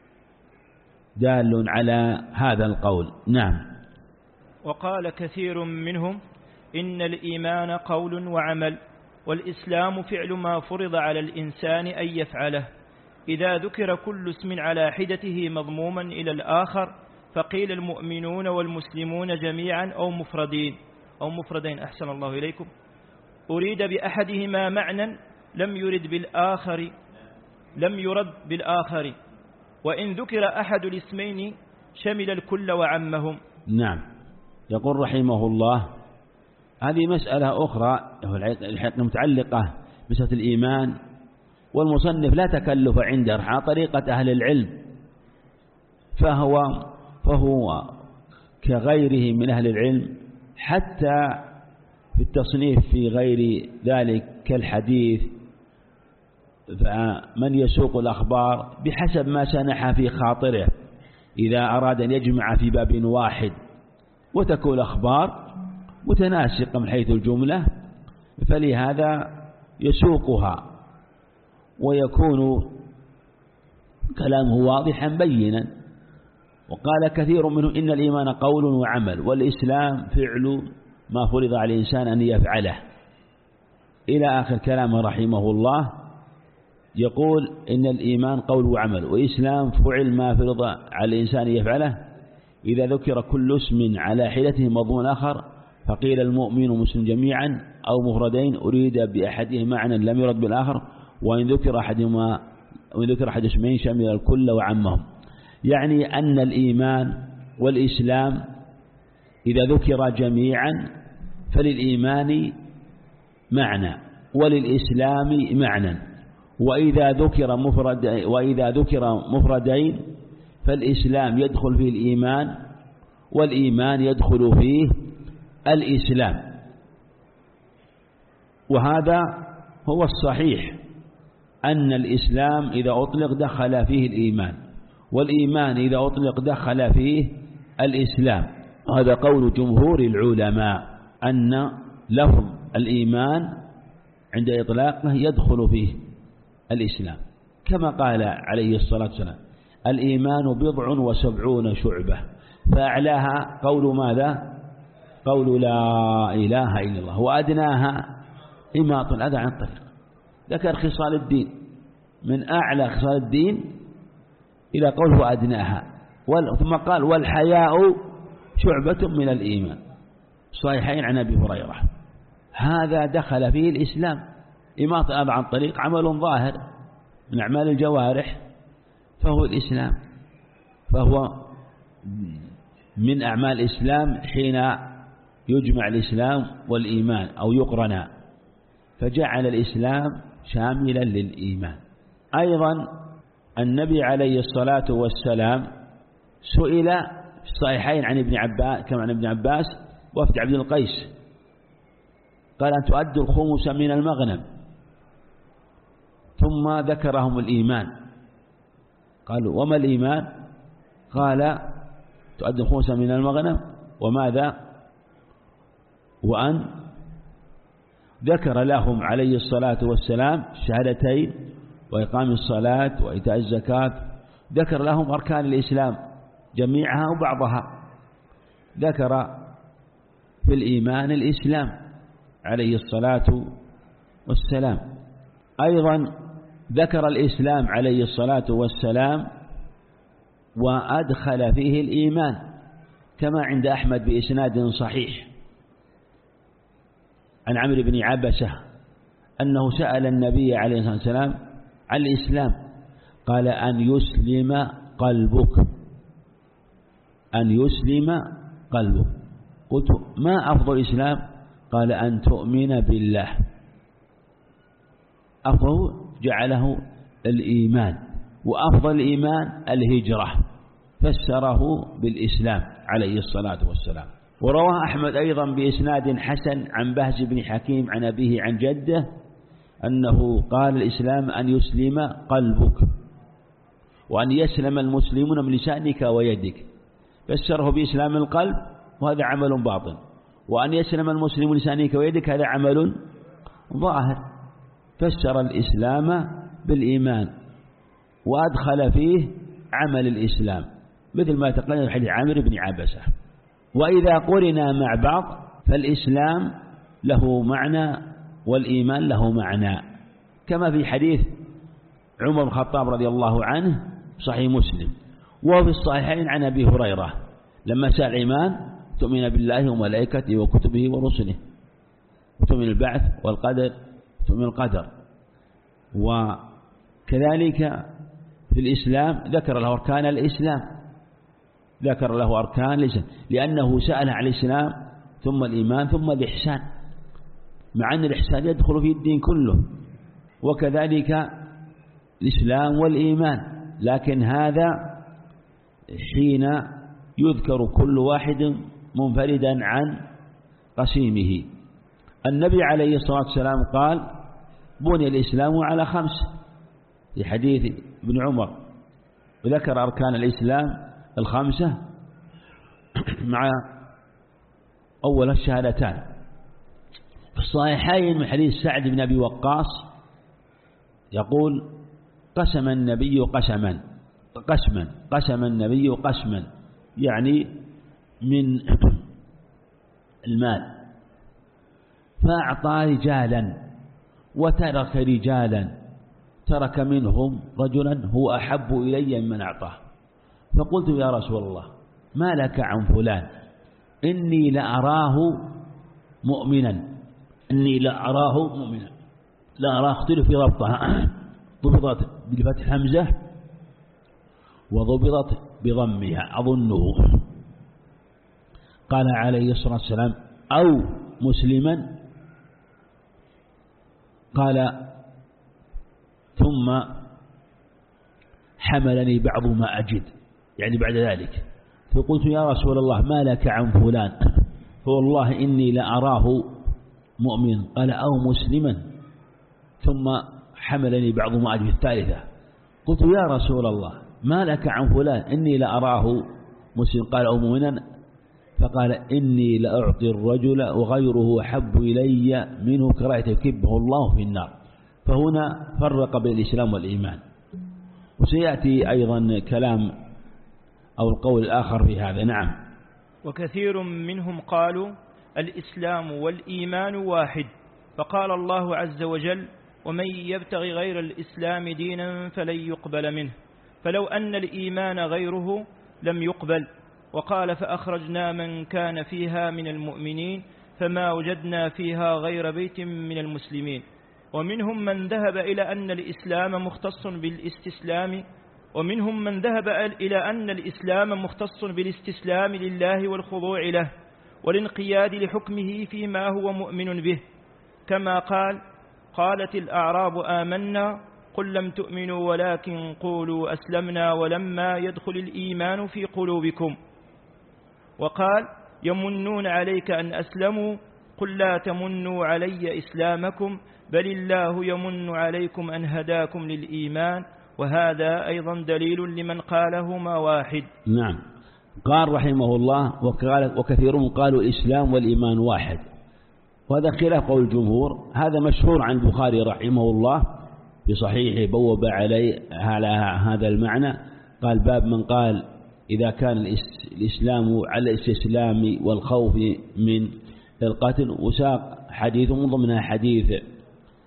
دال على هذا القول. نعم. وقال كثير منهم: إن الإيمان قول وعمل، والإسلام فعل ما فرض على الإنسان أن يفعله. إذا ذكر كل اسم على حدته مضموما إلى الآخر فقيل المؤمنون والمسلمون جميعا أو مفردين أو مفردين أحسن الله إليكم، أريد بأحدهما معنى لم يرد بالآخر لم يرد بالآخر، وإن ذكر أحد الاسمين شمل الكل وعمهم. نعم. يقول رحمه الله: هذه مسألة أخرى الحقيقة متعلقة بمسألة الإيمان، والمصنف لا تكلف عنده على طريقة أهل العلم، فهو فهو كغيره من أهل العلم حتى في التصنيف في غير ذلك كالحديث، فمن يسوق الأخبار بحسب ما سنح في خاطره إذا أراد أن يجمع في باب واحد، وتكون الأخبار متناسقة من حيث الجملة، فلهذا يسوقها ويكون كلامه واضحا بينا. وقال كثير منهم: إن الإيمان قول وعمل، والإسلام فعل ما فرض على الإنسان أن يفعله، إلى آخر كلامه رحمه الله. يقول: إن الإيمان قول وعمل، وإسلام فعل ما فرض على الإنسان أن يفعله. إذا ذكر كل اسم على حدته مضمون آخر فقيل المؤمن والمسلم جميعا أو مفردين، أريد بأحدهما معنى لم يرد بالآخر، وإن ذكر أحدهما وإن ذكر أحد اسمين شمل الكل وعمهم. يعني أن الإيمان والإسلام إذا ذكر جميعا فللإيمان معنى وللإسلام معنى، وإذا ذكر مفرد وإذا ذكر مفردين فالإسلام يدخل فيه الإيمان والإيمان يدخل فيه الإسلام. وهذا هو الصحيح، أن الإسلام إذا أطلق دخل فيه الإيمان، والإيمان إذا أطلق دخل فيه الإسلام. هذا قول جمهور العلماء، أن لفظ الإيمان عند إطلاقه يدخل فيه الإسلام، كما قال عليه الصلاة والسلام: الإيمان بضع وسبعون شعبة، فأعلاها قول ماذا؟ قول لا إله إلا الله، وأدناها إماطة الأذى عن الطريق. ذكر خصال الدين، من أعلى خصال الدين إلى قوله أدناها، ثم قال: والحياء شعبة من الإيمان، صحيحين عن أبي هريرة. هذا دخل فيه الإسلام. إماطة الأذى عن الطريق عمل ظاهر من أعمال الجوارح، فهو الإسلام، فهو من أعمال الإسلام حين يجمع الإسلام والإيمان أو يقرنا، فجعل الإسلام شاملا للإيمان. أيضا النبي عليه الصلاة والسلام سئل في الصحيحين عن ابن عباس كما عن ابن عباس وفد عبد القيس، قال: أن تؤدوا الخمس من المغنم، ثم ذكرهم الإيمان. قالوا: وما الإيمان؟ قال: تؤدوا الخمس من المغنم، وماذا؟ وأن ذكر لهم عليه الصلاة والسلام الشهادتين وإقام الصلاة وإيتاء الزكاة، ذكر لهم أركان الإسلام جميعها وبعضها. ذكر في الإيمان الإسلام عليه الصلاة والسلام. أيضا ذكر الإسلام عليه الصلاة والسلام وأدخل فيه الإيمان كما عند أحمد بإسناد صحيح عن عمرو بن عبسة أنه سأل النبي عليه الصلاة والسلام عن الإسلام قال أن يسلم قلبك، أن يسلم قلبك. قلت ما أفضل الإسلام؟ قال أن تؤمن بالله. أفضل جعله الإيمان، وأفضل الإيمان الهجرة، فسره بالإسلام عليه الصلاة والسلام. ورواه أحمد أيضا بإسناد حسن عن بهز بن حكيم عن أبيه عن جده أنه قال الإسلام أن يسلم قلبك وأن يسلم المسلمون من لسانك ويدك، فسره بإسلام القلب وهذا عمل باطن، وأن يسلم المسلم من لسانك ويدك هذا عمل ظاهر. فسر الإسلام بالإيمان وأدخل فيه عمل الإسلام مثل ما تقدم في حديث عمرو بن عبسة. وإذا قرنا مع بعض فالإسلام له معنى والإيمان له معنى، كما في حديث عمر بن الخطاب رضي الله عنه صحيح مسلم، وفي الصحيحين عن أبي هريرة لما سأل الإيمان تؤمن بالله وملائكته وكتبه ورسله، وتؤمن البعث والقدر، تؤمن القدر. وكذلك في الإسلام ذكر له أركان الإسلام، ذكر له أركان الإسلام لأنه سأل عن الإسلام ثم الإيمان ثم الإحسان، مع أن الإحسان يدخل في الدين كله، وكذلك الإسلام والإيمان، لكن هذا حين يذكر كل واحد منفردا عن قسيمه. النبي عليه الصلاة والسلام قال بني الإسلام على خمس في حديث ابن عمر، وذكر أركان الإسلام الخمسة مع أول الشهادتان. في الصحيحين من حديث سعد بن أبي وقاص يقول قسم النبي قسما قسما قسم النبي قسما يعني من المال، فأعطى رجالا وترك رجالا، ترك منهم رجلا هو أحب إلي ممن أعطاه. فقلت يا رسول الله ما لك عن فلان؟ إني لأراه مؤمنا، إني لأراه مؤمنا، لا أراه اختلف في ضبطها، ضبطت بالفتح همزة وضبطت بضمها أظنه. قال عليه الصلاة والسلام أو مسلما، قال ثم حملني بعض ما أجد، يعني بعد ذلك. فقلت يا رسول الله ما لك عن فلان؟ فوالله إني لأراه مؤمن. قال أو مسلما، ثم حملني بعض ما أجد الثالثة. قلت يا رسول الله ما لك عن فلان؟ إني لأراه مسلم. قال أو مؤمنا. فقال إني لأعطي الرجل وغيره أحب إلي منه كراهة يكبه الله في النار. فهنا فرق بين الإسلام والإيمان. وسيأتي أيضا كلام أو القول الآخر في هذا. نعم. وكثير منهم قالوا الإسلام والإيمان واحد، فقال الله عز وجل ومن يبتغي غير الإسلام دينا فلن يقبل منه، فلو أن الإيمان غيره لم يقبل. وقال فأخرجنا من كان فيها من المؤمنين فما وجدنا فيها غير بيت من المسلمين. ومنهم من ذهب إلى أن الإسلام مختص بالاستسلام ومنهم من ذهب إلى أن الإسلام مختص بالاستسلام لله والخضوع له والانقياد لحكمه فيما هو مؤمن به، كما قال قالت الأعراب آمنا قل لم تؤمنوا ولكن قولوا أسلمنا ولما يدخل الإيمان في قلوبكم. وقال يمنون عليك أن أسلموا قل لا تمنوا علي إسلامكم بل الله يمن عليكم أن هداكم للإيمان، وهذا أيضا دليل لمن قالهما واحد. نعم. قال رحمه الله وقال وكثيرون قالوا الإسلام والإيمان واحد، وهذا خلاف قول الجمهور. هذا مشهور عن البخاري رحمه الله في صحيحه، بوب عليه على هذا المعنى، قال باب من قال إذا كان الإسلام على الاستسلام والخوف من القتل، وساق حديث من ضمنها حديث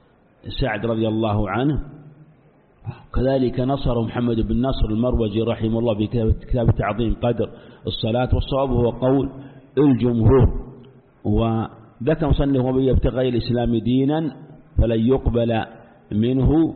سعد رضي الله عنه. كذلك نصر محمد بن نصر المروزي رحمه الله في كتاب تعظيم قدر الصلاة، والصواب هو قول الجمهور. وذكر مصنف ومن يبتغي الإسلام دينا فلن يقبل منه،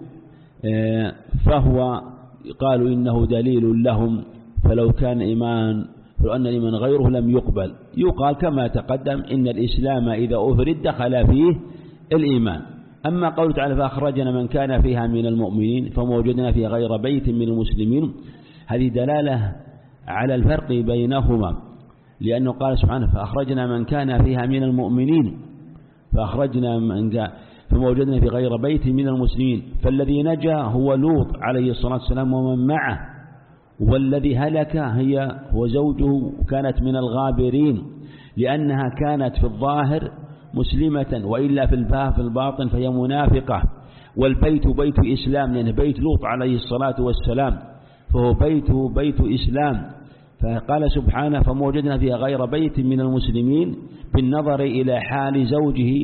فهو قالوا إنه دليل لهم، فلو كان إيمان فلو أن الإيمان غيره لم يقبل. يقال كما تقدم إن الإسلام إذا أفرد دخل فيه الإيمان. أما قوله تعالى فأخرجنا من كان فيها من المؤمنين فما وجدنا في غير بيت من المسلمين، هذه دلالة على الفرق بينهما، لأنه قال سبحانه فأخرجنا من كان فيها من المؤمنين، فأخرجنا من كان فما وجدنا في غير بيت من المسلمين. فالذي نجا هو لوط عليه الصلاة والسلام ومن معه، والذي هلك هي هو زوجه، كانت من الغابرين لأنها كانت في الظاهر مسلمة، وإلا في الباطن في الباطن فهي منافقة. والبيت بيت إسلام، لأن بيت لوط عليه الصلاة والسلام فهو بيته بيت إسلام. فقال سبحانه فما وجدنا فيها غير بيت من المسلمين، بالنظر إلى حال زوجه،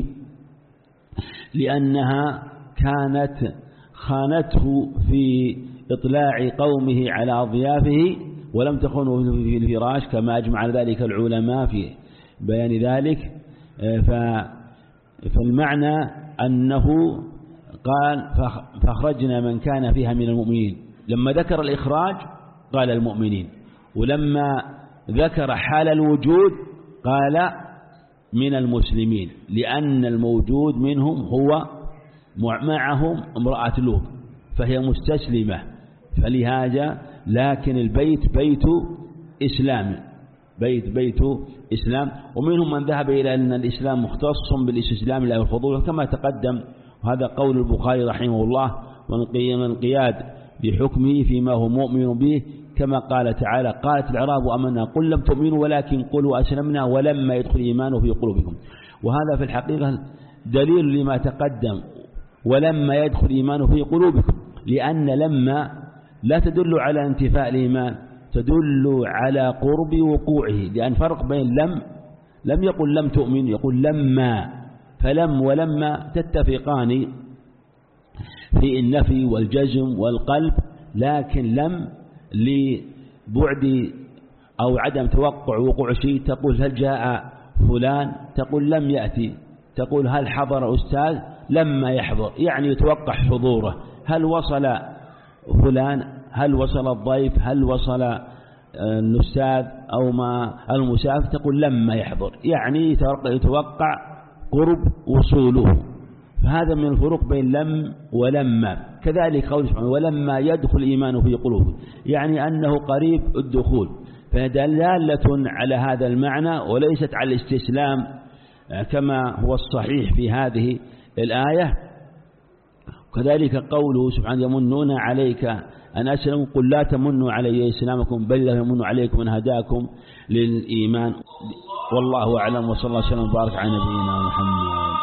لأنها كانت خانته في إطلاع قومه على أضيافه ولم تخنه في الفراش، كما أجمع ذلك العلماء في بيان ذلك. فالمعنى أنه قال فأخرجنا من كان فيها من المؤمنين، لما ذكر الإخراج قال المؤمنين، ولما ذكر حال الوجود قال من المسلمين، لأن الموجود منهم هو معهم امرأة لوط فهي مستسلمة، فلهذا لكن البيت بيت إسلام، بيت بيت إسلام. ومنهم من ذهب إلى أن الإسلام مختص بالاستسلام لا الفضول كما تقدم، وهذا قول البخاري رحمه الله، والانقياد بحكمه فيما هو مؤمن به، كما قال تعالى قالت الأعراب آمنا قل لم تؤمنوا ولكن قولوا أسلمنا ولما يدخل الإيمان في قلوبكم. وهذا في الحقيقة دليل لما تقدم، ولما يدخل الإيمان في قلوبكم، لأن لما لا تدل على انتفاء الإيمان، تدل على قرب وقوعه، لأن فرق بين لم لم يقل لم تؤمن، يقول لما، فلم ولما تتفقان في النفي والجزم والقلب، لكن لم لبعد أو عدم توقع وقوع شيء، تقول هل جاء فلان، تقول لم يأتي، تقول هل حضر أستاذ، لما يحضر، يعني يتوقع حضوره، هل وصل فلان، هل وصل الضيف، هل وصل الأستاذ أو ما المسافر، تقول لما يحضر، يعني يتوقع قرب وصوله. فهذا من الفروق بين لم ولما. كذلك قول سبحانه ولما يدخل الإيمان في قلوبه، يعني أنه قريب الدخول، فدلالة على هذا المعنى وليست على الاستسلام كما هو الصحيح في هذه الآية. كذلك قوله سبحانه يمنون عليك أن أسلموا قل لا تمنوا علي إسلامكم بل الله يمن عليكم أن هداكم للإيمان. والله أعلم، وصلى الله وسلم وبارك على نبينا محمد.